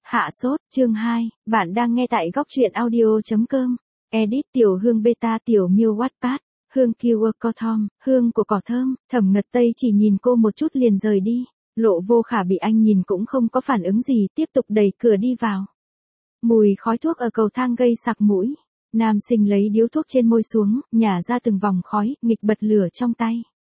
Hạ sốt, chương 2, bạn đang nghe tại góc truyện audio.com. Edit Tiểu Hương Beta Tiểu Miêu Wattpad, Hương Keyword Tom, hương của cỏ thơm, Thẩm Ngật Tây chỉ nhìn cô một chút liền rời đi. Lộ Vô Khả bị anh nhìn cũng không có phản ứng gì, tiếp tục đẩy cửa đi vào. Mùi khói thuốc ở cầu thang gây sặc mũi. Nam sinh lấy điếu thuốc trên môi xuống, nhả ra từng vòng khói, nghịch bật lửa trong tay.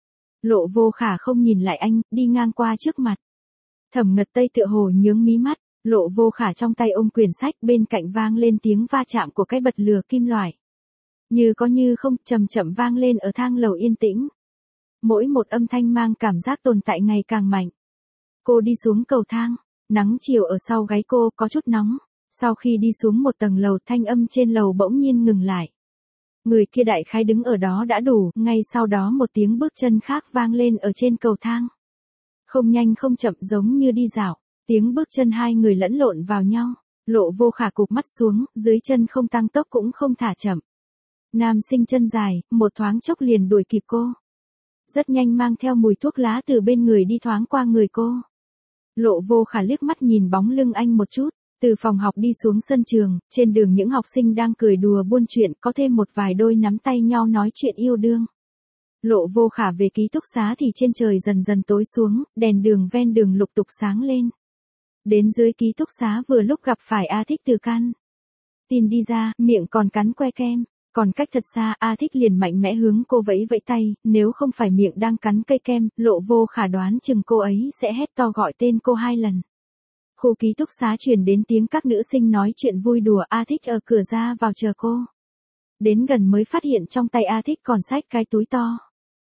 Lộ Vô Khả không nhìn lại anh, đi ngang qua trước mặt. Thẩm Ngật Tây tựa hồ nhướng mí mắt. Lộ Vô Khả trong tay ôm quyển sách, bên cạnh vang lên tiếng va chạm của cái bật lửa kim loại. Như có như không, chậm chậm vang lên ở thang lầu yên tĩnh. Mỗi một âm thanh mang cảm giác tồn tại ngày càng mạnh. Cô đi xuống cầu thang, nắng chiều ở sau gáy cô có chút nóng. Sau khi đi xuống một tầng lầu, thanh âm trên lầu bỗng nhiên ngừng lại. Người kia đại khái đứng ở đó đã đủ, ngay sau đó một tiếng bước chân khác vang lên ở trên cầu thang. Không nhanh không chậm giống như đi dạo. Tiếng bước chân hai người lẫn lộn vào nhau, Lộ Vô Khả cụp mắt xuống, dưới chân không tăng tốc cũng không thả chậm. Nam sinh chân dài, một thoáng chốc liền đuổi kịp cô. Rất nhanh mang theo mùi thuốc lá từ bên người đi thoáng qua người cô. Lộ Vô Khả liếc mắt nhìn bóng lưng anh một chút, từ phòng học đi xuống sân trường, trên đường những học sinh đang cười đùa buôn chuyện, có thêm một vài đôi nắm tay nhau nói chuyện yêu đương. Lộ Vô Khả về ký túc xá thì trên trời dần dần tối xuống, đèn đường ven đường lục tục sáng lên. Đến dưới ký túc xá vừa lúc gặp phải A Thích từ căn tin đi ra, miệng còn cắn que kem, còn cách thật xa A Thích liền mạnh mẽ hướng cô vẫy vẫy tay, nếu không phải miệng đang cắn cây kem, Lộ Vô Khả đoán chừng cô ấy sẽ hét to gọi tên cô 2 lần. Khu ký túc xá truyền đến tiếng các nữ sinh nói chuyện vui đùa, A Thích ở cửa ra vào chờ cô. Đến gần mới phát hiện trong tay A Thích còn xách cái túi to.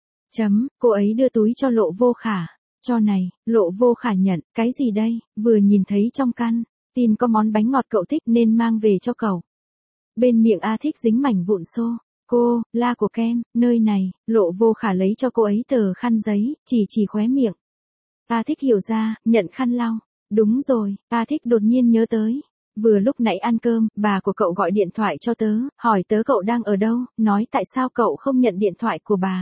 Cô ấy đưa túi cho Lộ Vô Khả. Cho này, Lộ Vô Khả nhận, cái gì đây, vừa nhìn thấy trong căn tin có món bánh ngọt cậu thích nên mang về cho cậu. Bên miệng A Thích dính mảnh vụn xô, cô, la của kem, nơi này, Lộ Vô Khả lấy cho cô ấy tờ khăn giấy, chỉ khóe miệng. A Thích hiểu ra, nhận khăn lau. Đúng rồi, A Thích đột nhiên nhớ tới. Vừa lúc nãy ăn cơm, bà của cậu gọi điện thoại cho tớ, hỏi tớ cậu đang ở đâu, nói tại sao cậu không nhận điện thoại của bà.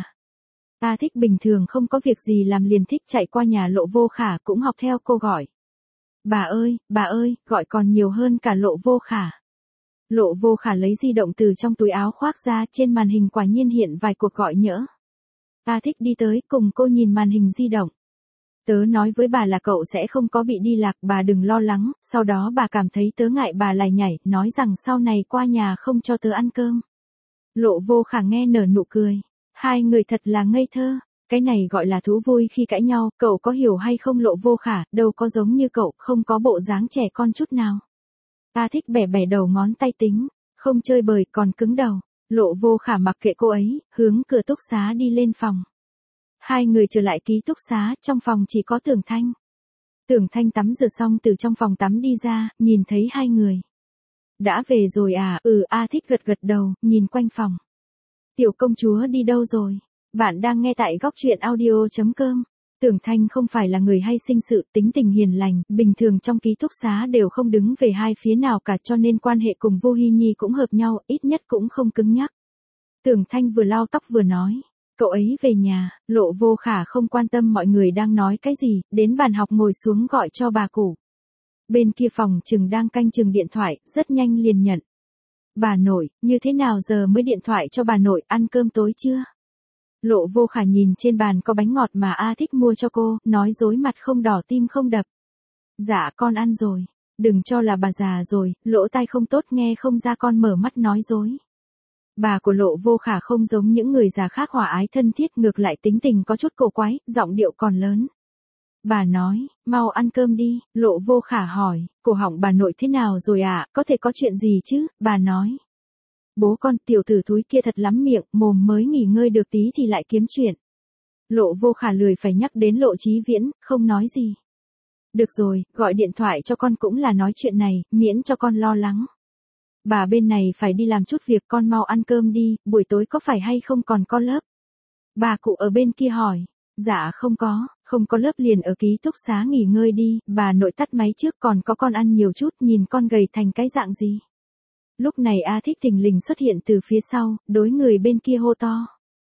A Thích bình thường không có việc gì làm liền thích chạy qua nhà Lộ Vô Khả cũng học theo cô gọi. Bà ơi, gọi còn nhiều hơn cả Lộ Vô Khả. Lộ Vô Khả lấy di động từ trong túi áo khoác ra, trên màn hình quả nhiên hiện vài cuộc gọi nhỡ. A Thích đi tới cùng cô nhìn màn hình di động. Tớ nói với bà là cậu sẽ không có bị đi lạc, bà đừng lo lắng, sau đó bà cảm thấy tớ ngại bà lại nhảy, nói rằng sau này qua nhà không cho tớ ăn cơm. Lộ Vô Khả nghe nở nụ cười. Hai người thật là ngây thơ, cái này gọi là thú vui khi cãi nhau, cậu có hiểu hay không? Lộ Vô Khả, đâu có giống như cậu, không có bộ dáng trẻ con chút nào. A Thích bẻ bẻ đầu ngón tay tính, không chơi bời còn cứng đầu. Lộ Vô Khả mặc kệ cô ấy, hướng cửa túc xá đi lên phòng. Hai người trở lại ký túc xá, trong phòng chỉ có Tưởng Thanh. Tưởng Thanh tắm rửa xong từ trong phòng tắm đi ra, nhìn thấy hai người. Đã về rồi à? A Thích gật gật đầu, nhìn quanh phòng. Tiểu công chúa đi đâu rồi? Bạn đang nghe tại góc truyện audio.com. Tưởng Thanh không phải là người hay sinh sự, tính tình hiền lành, bình thường trong ký túc xá đều không đứng về hai phía nào cả, cho nên quan hệ cùng Vô Hi Nhi cũng hợp nhau, ít nhất cũng không cứng nhắc. Tưởng Thanh vừa lau tóc vừa nói, cậu ấy về nhà. Lộ Vô Khả không quan tâm mọi người đang nói cái gì, đến bàn học ngồi xuống gọi cho bà cụ. Bên kia phòng Trừng đang canh chừng điện thoại, rất nhanh liền nhận. Bà nội, như thế nào giờ mới điện thoại cho bà nội, ăn cơm tối chưa? Lộ Vô Khả nhìn trên bàn có bánh ngọt mà A Thích mua cho cô, nói dối mặt không đỏ tim không đập. Dạ con ăn rồi, đừng cho là bà già rồi, lỗ tai không tốt nghe không ra con mở mắt nói dối. Bà của Lộ Vô Khả không giống những người già khác hòa ái thân thiết, ngược lại tính tình có chút cổ quái, giọng điệu còn lớn. Bà nói, mau ăn cơm đi. Lộ Vô Khả hỏi, cổ họng bà nội thế nào rồi ạ, có thể có chuyện gì chứ? Bà nói, bố con tiểu tử thúi kia thật lắm miệng, mồm mới nghỉ ngơi được tí thì lại kiếm chuyện. Lộ Vô Khả lười phải nhắc đến Lộ Chí Viễn, không nói gì. Được rồi, gọi điện thoại cho con cũng là nói chuyện này, miễn cho con lo lắng. Bà bên này phải đi làm chút việc, con mau ăn cơm đi, buổi tối có phải hay không còn có lớp? Bà cụ ở bên kia hỏi. Dạ không có lớp liền ở ký túc xá nghỉ ngơi đi, bà nội tắt máy trước, còn có con ăn nhiều chút, nhìn con gầy thành cái dạng gì. Lúc này A Thích thình lình xuất hiện từ phía sau, đối người bên kia hô to.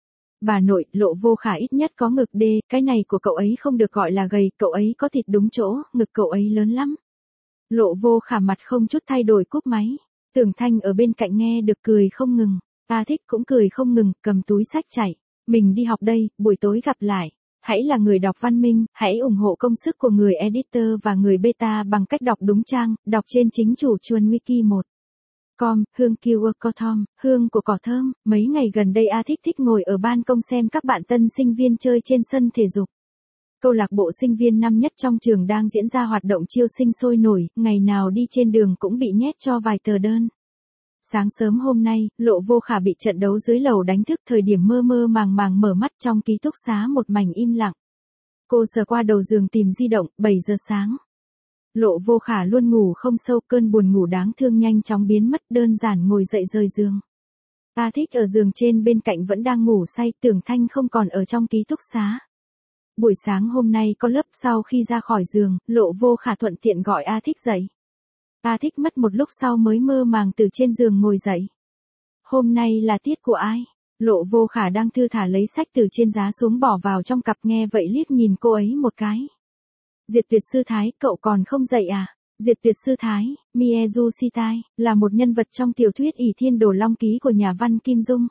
Bà nội, Lộ Vô Khả ít nhất có ngực đê, cái này của cậu ấy không được gọi là gầy, cậu ấy có thịt đúng chỗ, ngực cậu ấy lớn lắm. Lộ Vô Khả mặt không chút thay đổi cúp máy. Tưởng Thanh ở bên cạnh nghe được cười không ngừng. A Thích cũng cười không ngừng, cầm túi sách chạy. Mình đi học đây, buổi tối gặp lại. Hãy là người đọc văn minh, hãy ủng hộ công sức của người editor và người beta bằng cách đọc đúng trang, đọc trên chính chủ chuồn wiki 1. Com, hương Kiwakothom, hương của cỏ thơm. Mấy ngày gần đây A Thích thích ngồi ở ban công xem các bạn tân sinh viên chơi trên sân thể dục. Câu lạc bộ sinh viên năm nhất trong trường đang diễn ra hoạt động chiêu sinh sôi nổi, ngày nào đi trên đường cũng bị nhét cho vài tờ đơn. Sáng sớm hôm nay, Lộ Vô Khả bị trận đấu dưới lầu đánh thức, thời điểm mơ mơ màng màng mở mắt trong ký túc xá một mảnh im lặng. Cô sờ qua đầu giường tìm di động, 7 giờ sáng. Lộ Vô Khả luôn ngủ không sâu, cơn buồn ngủ đáng thương nhanh chóng biến mất, đơn giản ngồi dậy rời giường. A Thích ở giường trên bên cạnh vẫn đang ngủ say, Tưởng Thanh không còn ở trong ký túc xá. Buổi sáng hôm nay có lớp, sau khi ra khỏi giường, Lộ Vô Khả thuận tiện gọi A Thích dậy. A Thích mất một lúc sau mới mơ màng từ trên giường ngồi dậy. Hôm nay là tiết của ai? Lộ Vô Khả đang thư thả lấy sách từ trên giá xuống bỏ vào trong cặp, nghe vậy liếc nhìn cô ấy một cái. Diệt Tuyệt Sư Thái, cậu còn không dậy à? Diệt Tuyệt Sư Thái, Miezu Shitai, là một nhân vật trong tiểu thuyết ỷ thiên đồ long ký của nhà văn Kim Dung.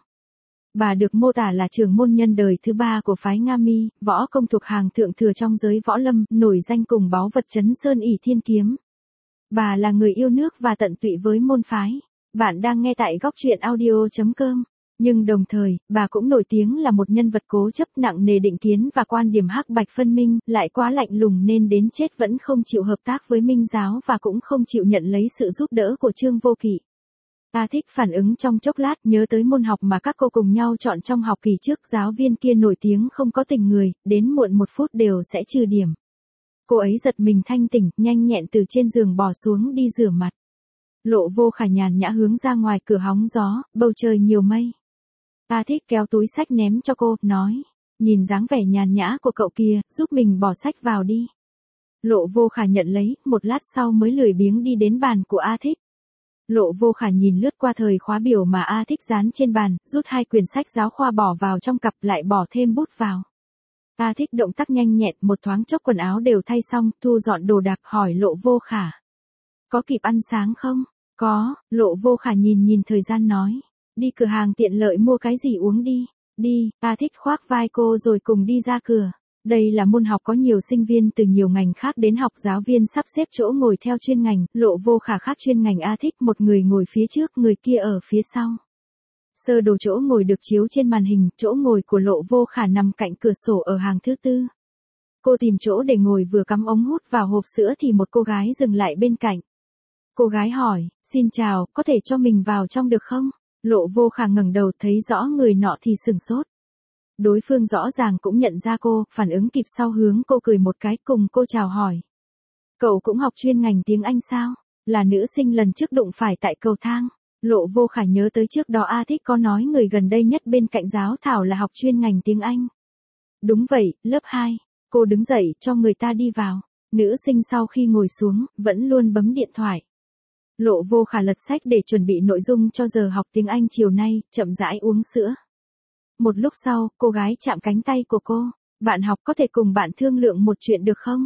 Bà được mô tả là trưởng môn nhân đời thứ 3 của phái Nga Mi, võ công thuộc hàng thượng thừa trong giới võ lâm, nổi danh cùng báu vật Chấn Sơn ỷ thiên kiếm. Bà là người yêu nước và tận tụy với môn phái. Bạn đang nghe tại góc truyện audio.com. Nhưng đồng thời, bà cũng nổi tiếng là một nhân vật cố chấp, nặng nề định kiến và quan điểm hắc bạch phân minh, lại quá lạnh lùng nên đến chết vẫn không chịu hợp tác với Minh giáo và cũng không chịu nhận lấy sự giúp đỡ của Trương Vô Kỵ. A Thích phản ứng trong chốc lát, nhớ tới môn học mà các cô cùng nhau chọn trong học kỳ trước, giáo viên kia nổi tiếng không có tình người, đến muộn 1 phút đều sẽ trừ điểm. Cô ấy giật mình thanh tỉnh, nhanh nhẹn từ trên giường bò xuống đi rửa mặt. Lộ Vô Khả nhàn nhã hướng ra ngoài cửa hóng gió, bầu trời nhiều mây. A Thích kéo túi sách ném cho cô, nói, nhìn dáng vẻ nhàn nhã của cậu kia, giúp mình bỏ sách vào đi. Lộ Vô Khả nhận lấy, một lát sau mới lười biếng đi đến bàn của A Thích. Lộ Vô Khả nhìn lướt qua thời khóa biểu mà A Thích dán trên bàn, rút 2 quyển sách giáo khoa bỏ vào trong cặp, lại bỏ thêm bút vào. A Thích động tác nhanh nhẹn, một thoáng chốc quần áo đều thay xong, thu dọn đồ đạc, hỏi Lộ Vô Khả. Có kịp ăn sáng không? Có, Lộ Vô Khả nhìn thời gian nói. Đi cửa hàng tiện lợi mua cái gì uống đi. Đi, A Thích khoác vai cô rồi cùng đi ra cửa. Đây là môn học có nhiều sinh viên từ nhiều ngành khác đến học, giáo viên sắp xếp chỗ ngồi theo chuyên ngành, Lộ Vô Khả khác chuyên ngành A Thích, một người ngồi phía trước, người kia ở phía sau. Sơ đồ chỗ ngồi được chiếu trên màn hình, chỗ ngồi của Lộ Vô Khả nằm cạnh cửa sổ ở hàng thứ 4. Cô tìm chỗ để ngồi vừa cắm ống hút vào hộp sữa thì một cô gái dừng lại bên cạnh. Cô gái hỏi, xin chào, có thể cho mình vào trong được không? Lộ Vô Khả ngẩng đầu thấy rõ người nọ thì sửng sốt. Đối phương rõ ràng cũng nhận ra cô, phản ứng kịp sau hướng cô cười một cái, cùng cô chào hỏi. Cậu cũng học chuyên ngành tiếng Anh sao? Là nữ sinh lần trước đụng phải tại cầu thang. Lộ Vô Khả nhớ tới trước đó A Thích có nói người gần đây nhất bên cạnh giáo thảo là học chuyên ngành tiếng Anh. Đúng vậy, lớp 2. Cô đứng dậy, cho người ta đi vào. Nữ sinh sau khi ngồi xuống, vẫn luôn bấm điện thoại. Lộ Vô Khả lật sách để chuẩn bị nội dung cho giờ học tiếng Anh chiều nay, chậm rãi uống sữa. Một lúc sau, cô gái chạm cánh tay của cô. Bạn học có thể cùng bạn thương lượng một chuyện được không?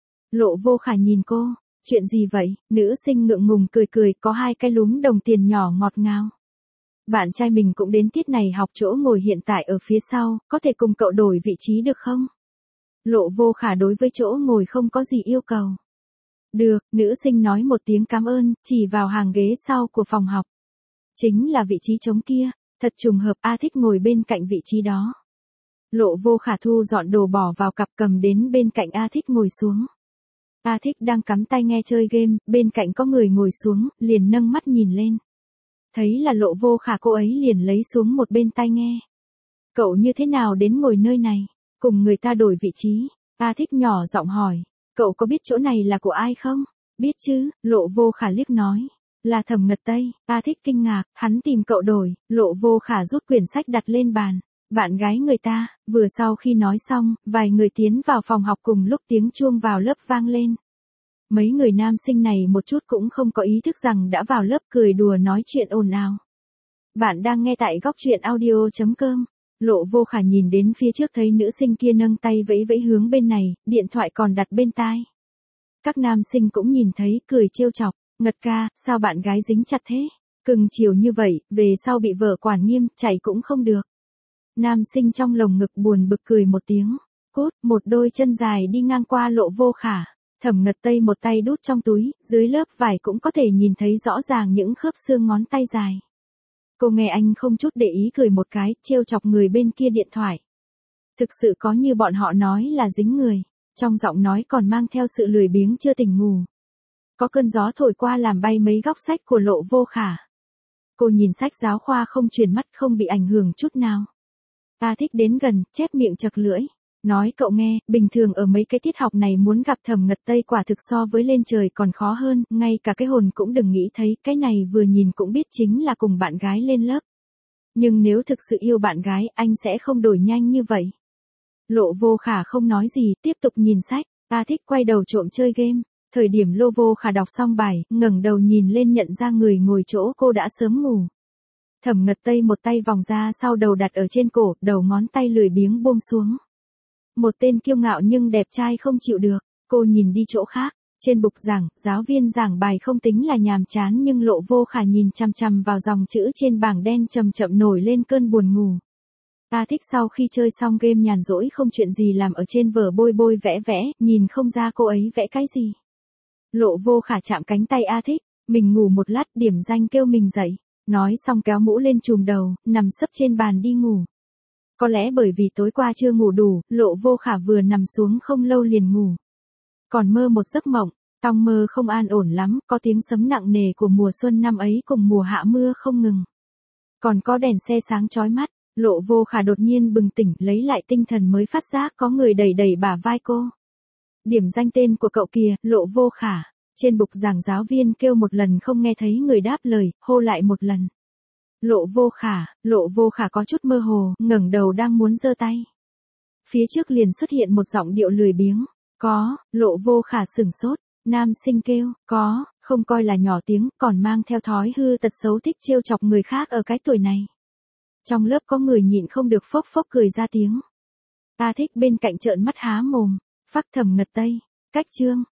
Lộ Vô Khả nhìn cô. Chuyện gì vậy? Nữ sinh ngượng ngùng cười, có 2 cái lúm đồng tiền nhỏ ngọt ngào. Bạn trai mình cũng đến tiết này học, chỗ ngồi hiện tại ở phía sau, có thể cùng cậu đổi vị trí được không? Lộ Vô Khả đối với chỗ ngồi không có gì yêu cầu. Được, nữ sinh nói một tiếng cảm ơn, chỉ vào hàng ghế sau của phòng học. Chính là vị trí trống kia, thật trùng hợp, A Thích ngồi bên cạnh vị trí đó. Lộ Vô Khả thu dọn đồ bỏ vào cặp, cầm đến bên cạnh A Thích ngồi xuống. A Thích đang cắm tai nghe chơi game, bên cạnh có người ngồi xuống, liền nâng mắt nhìn lên. Thấy là Lộ Vô Khả, cô ấy liền lấy xuống một bên tai nghe. Cậu như thế nào đến ngồi nơi này? Cùng người ta đổi vị trí. A Thích nhỏ giọng hỏi. Cậu có biết chỗ này là của ai không? Biết chứ, Lộ Vô Khả liếc nói. Là Thẩm Ngật Tây. A Thích kinh ngạc, hắn tìm cậu đổi. Lộ Vô Khả rút quyển sách đặt lên bàn. Bạn gái người ta. Vừa sau khi nói xong, vài người tiến vào phòng học cùng lúc, tiếng chuông vào lớp vang lên. Mấy người nam sinh này một chút cũng không có ý thức rằng đã vào lớp, cười đùa nói chuyện ồn ào. Bạn đang nghe tại góc truyện audio.com. Lộ Vô Khả nhìn đến phía trước thấy nữ sinh kia nâng tay vẫy vẫy hướng bên này, điện thoại còn đặt bên tai. Các nam sinh cũng nhìn thấy, cười trêu chọc, Ngật ca, sao bạn gái dính chặt thế? Cưng chiều như vậy, về sau bị vợ quản nghiêm, chạy cũng không được. Nam sinh trong lồng ngực buồn bực cười một tiếng. Cút, một đôi chân dài đi ngang qua Lộ Vô Khả. Thẩm Ngật Tây một tay đút trong túi, dưới lớp vải cũng có thể nhìn thấy rõ ràng những khớp xương ngón tay dài. Cô nghe anh không chút để ý cười một cái, trêu chọc người bên kia điện thoại. Thực sự có như bọn họ nói là dính người, trong giọng nói còn mang theo sự lười biếng chưa tỉnh ngủ. Có cơn gió thổi qua làm bay mấy góc sách của Lộ Vô Khả. Cô nhìn sách giáo khoa không chuyển mắt, không bị ảnh hưởng chút nào. Ta thích đến gần, chép miệng chật lưỡi. Nói cậu nghe, bình thường ở mấy cái tiết học này muốn gặp Thẩm Ngật Tây quả thực so với lên trời còn khó hơn, ngay cả cái hồn cũng đừng nghĩ thấy, cái này vừa nhìn cũng biết chính là cùng bạn gái lên lớp. Nhưng nếu thực sự yêu bạn gái, anh sẽ không đổi nhanh như vậy. Lộ Vô Khả không nói gì, tiếp tục nhìn sách. Ta thích quay đầu trộm chơi game. Thời điểm Lộ Vô Khả đọc xong bài, ngẩng đầu nhìn lên nhận ra người ngồi chỗ cô đã sớm ngủ. Thẩm Ngật Tây một tay vòng ra sau đầu đặt ở trên cổ, đầu ngón tay lười biếng buông xuống. Một tên kiêu ngạo nhưng đẹp trai không chịu được, cô nhìn đi chỗ khác. Trên bục giảng, giáo viên giảng bài không tính là nhàm chán nhưng Lộ Vô Khả nhìn chằm chằm vào dòng chữ trên bảng đen chậm chậm nổi lên cơn buồn ngủ. Ta thích sau khi chơi xong game nhàn rỗi không chuyện gì làm ở trên vở bôi bôi vẽ vẽ, nhìn không ra cô ấy vẽ cái gì. Lộ Vô Khả chạm cánh tay A Thích, mình ngủ một lát, điểm danh kêu mình dậy. Nói xong kéo mũ lên trùm đầu, nằm sấp trên bàn đi ngủ. Có lẽ bởi vì tối qua chưa ngủ đủ, Lộ Vô Khả vừa nằm xuống không lâu liền ngủ. Còn mơ một giấc mộng, trong mơ không an ổn lắm, có tiếng sấm nặng nề của mùa xuân năm ấy cùng mùa hạ mưa không ngừng. Còn có đèn xe sáng chói mắt, Lộ Vô Khả đột nhiên bừng tỉnh, lấy lại tinh thần mới phát giác có người đẩy đẩy bả vai cô. Điểm danh tên của cậu kìa, Lộ Vô Khả. Trên bục giảng giáo viên kêu một lần không nghe thấy người đáp lời, hô lại một lần. Lộ Vô Khả có chút mơ hồ, ngẩng đầu đang muốn giơ tay. Phía trước liền xuất hiện một giọng điệu lười biếng. Có, Lộ Vô Khả sửng sốt, nam sinh kêu, có, không coi là nhỏ tiếng, còn mang theo thói hư tật xấu thích trêu chọc người khác ở cái tuổi này. Trong lớp có người nhịn không được phốc phốc cười ra tiếng. Ta Thích bên cạnh trợn mắt há mồm, phắc Thẩm Ngật Tây, cách chương.